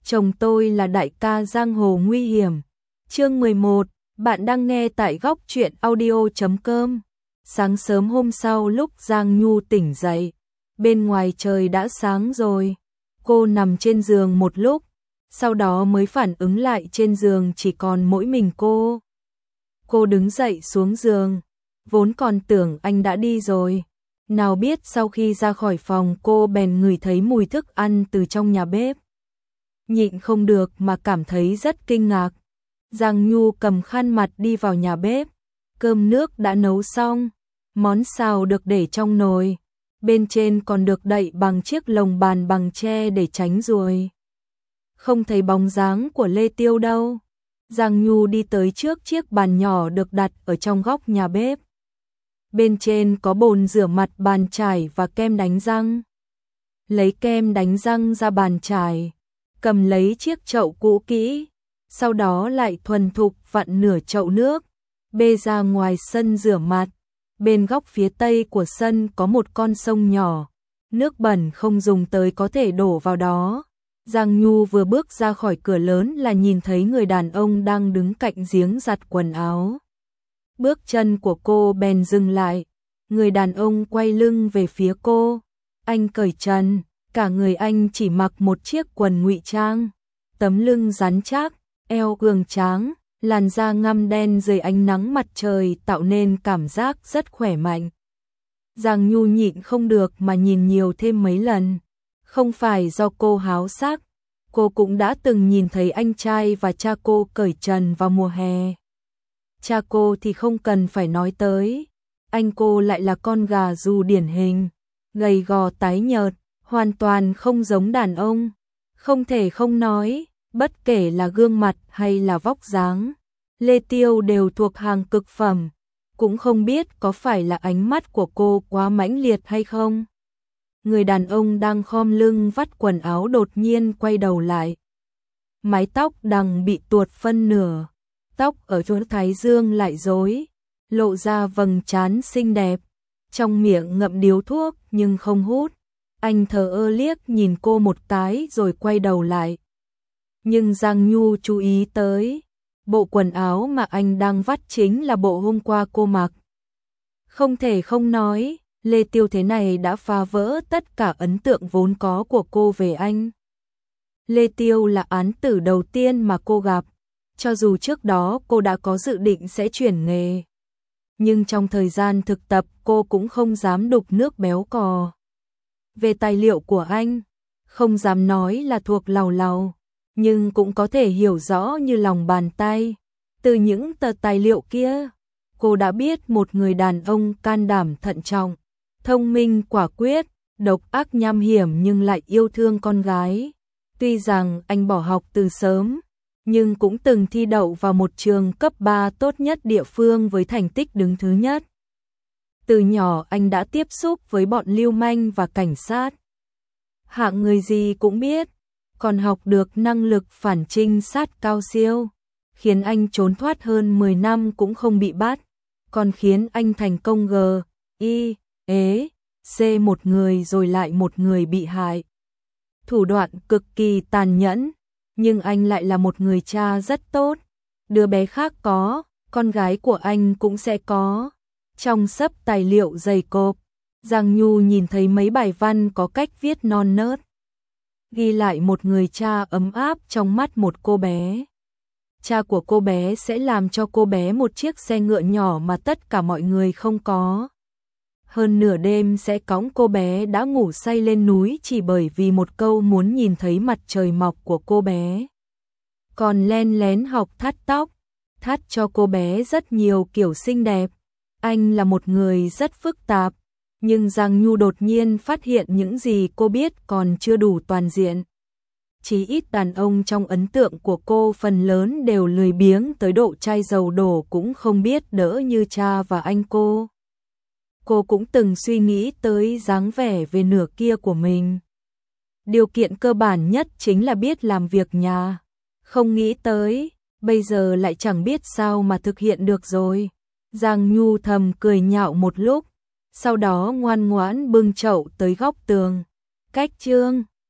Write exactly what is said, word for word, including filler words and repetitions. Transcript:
chồng tôi là đại ca giang hồ nguy hiểm. Chương mười một, bạn đang nghe tại góc truyện audio chấm com. Sáng sớm hôm sau lúc Giang Nhu tỉnh dậy, bên ngoài trời đã sáng rồi. Cô nằm trên giường một lúc, sau đó mới phản ứng lại trên giường chỉ còn mỗi mình cô. Cô đứng dậy xuống giường, vốn còn tưởng anh đã đi rồi. Nào biết sau khi ra khỏi phòng cô bèn ngửi thấy mùi thức ăn từ trong nhà bếp. Nhịn không được mà cảm thấy rất kinh ngạc. Giang Nhu cầm khăn mặt đi vào nhà bếp. Cơm nước đã nấu xong, món xào được để trong nồi. Bên trên còn được đậy bằng chiếc lồng bàn bằng tre để tránh ruồi. Không thấy bóng dáng của Lê Tiêu đâu. Giang Nhu đi tới trước chiếc bàn nhỏ được đặt ở trong góc nhà bếp. Bên trên có bồn rửa mặt, bàn chải và kem đánh răng. Lấy kem đánh răng ra bàn chải, cầm lấy chiếc chậu cũ kỹ, sau đó lại thuần thục vặn nửa chậu nước, bê ra ngoài sân rửa mặt. Bên góc phía tây của sân có một con sông nhỏ, nước bẩn không dùng tới có thể đổ vào đó. Giang Nhu vừa bước ra khỏi cửa lớn là nhìn thấy người đàn ông đang đứng cạnh giếng giặt quần áo. Bước chân của cô bèn dừng lại, người đàn ông quay lưng về phía cô. Anh cởi trần, cả người anh chỉ mặc một chiếc quần ngụy trang, tấm lưng rắn chắc, eo cường tráng, làn da ngăm đen dưới ánh nắng mặt trời tạo nên cảm giác rất khỏe mạnh. Giang Nhu nhịn không được mà nhìn nhiều thêm mấy lần. Không phải do cô háo sắc, cô cũng đã từng nhìn thấy anh trai và cha cô cởi trần vào mùa hè. Cha cô thì không cần phải nói tới, anh cô lại là con gà dù điển hình, gầy gò tái nhợt, hoàn toàn không giống đàn ông. Không thể không nói, bất kể là gương mặt hay là vóc dáng, Lê Tiêu đều thuộc hàng cực phẩm. Cũng không biết có phải là ánh mắt của cô quá mãnh liệt hay không. Người đàn ông đang khom lưng vắt quần áo đột nhiên quay đầu lại. Mái tóc đằng bị tuột phân nửa, tóc ở chỗ thái dương lại rối, lộ ra vầng trán xinh đẹp. Trong miệng ngậm điếu thuốc nhưng không hút. Anh thờ ơ liếc nhìn cô một cái rồi quay đầu lại. Nhưng Giang Nhu chú ý tới, bộ quần áo mà anh đang vắt chính là bộ hôm qua cô mặc. Không thể không nói, Lê Tiêu thế này đã phá vỡ tất cả ấn tượng vốn có của cô về anh. Lê Tiêu là án tử đầu tiên mà cô gặp, cho dù trước đó cô đã có dự định sẽ chuyển nghề. Nhưng trong thời gian thực tập cô cũng không dám đục nước béo cò. Về tài liệu của anh, không dám nói là thuộc làu làu, nhưng cũng có thể hiểu rõ như lòng bàn tay. Từ những tờ tài liệu kia, cô đã biết một người đàn ông can đảm thận trọng, thông minh quả quyết, độc ác nham hiểm nhưng lại yêu thương con gái. Tuy rằng anh bỏ học từ sớm, nhưng cũng từng thi đậu vào một trường cấp ba tốt nhất địa phương với thành tích đứng thứ nhất. Từ nhỏ anh đã tiếp xúc với bọn lưu manh và cảnh sát. Hạng người gì cũng biết, còn học được năng lực phản trinh sát cao siêu, khiến anh trốn thoát hơn mười năm cũng không bị bắt, còn khiến anh thành công G, I, ế, C một người rồi lại một người bị hại. Thủ đoạn cực kỳ tàn nhẫn, nhưng anh lại là một người cha rất tốt. Đứa bé khác có, con gái của anh cũng sẽ có. Trong xấp tài liệu dày cộp, Giang Nhu nhìn thấy mấy bài văn có cách viết non nớt, ghi lại một người cha ấm áp trong mắt một cô bé. Cha của cô bé sẽ làm cho cô bé một chiếc xe ngựa nhỏ mà tất cả mọi người không có. Hơn nửa đêm sẽ cõng cô bé đã ngủ say lên núi chỉ bởi vì một câu muốn nhìn thấy mặt trời mọc của cô bé. Còn len lén học thắt tóc, thắt cho cô bé rất nhiều kiểu xinh đẹp. Anh là một người rất phức tạp, nhưng Giang Nhu đột nhiên phát hiện những gì cô biết còn chưa đủ toàn diện. Chí ít đàn ông trong ấn tượng của cô phần lớn đều lười biếng tới độ chai dầu đổ cũng không biết đỡ như cha và anh cô. Cô cũng từng suy nghĩ tới dáng vẻ về nửa kia của mình. Điều kiện cơ bản nhất chính là biết làm việc nhà. Không nghĩ tới, bây giờ lại chẳng biết sao mà thực hiện được rồi. Giang Nhu thầm cười nhạo một lúc, sau đó ngoan ngoãn bưng chậu tới góc tường. Cách chương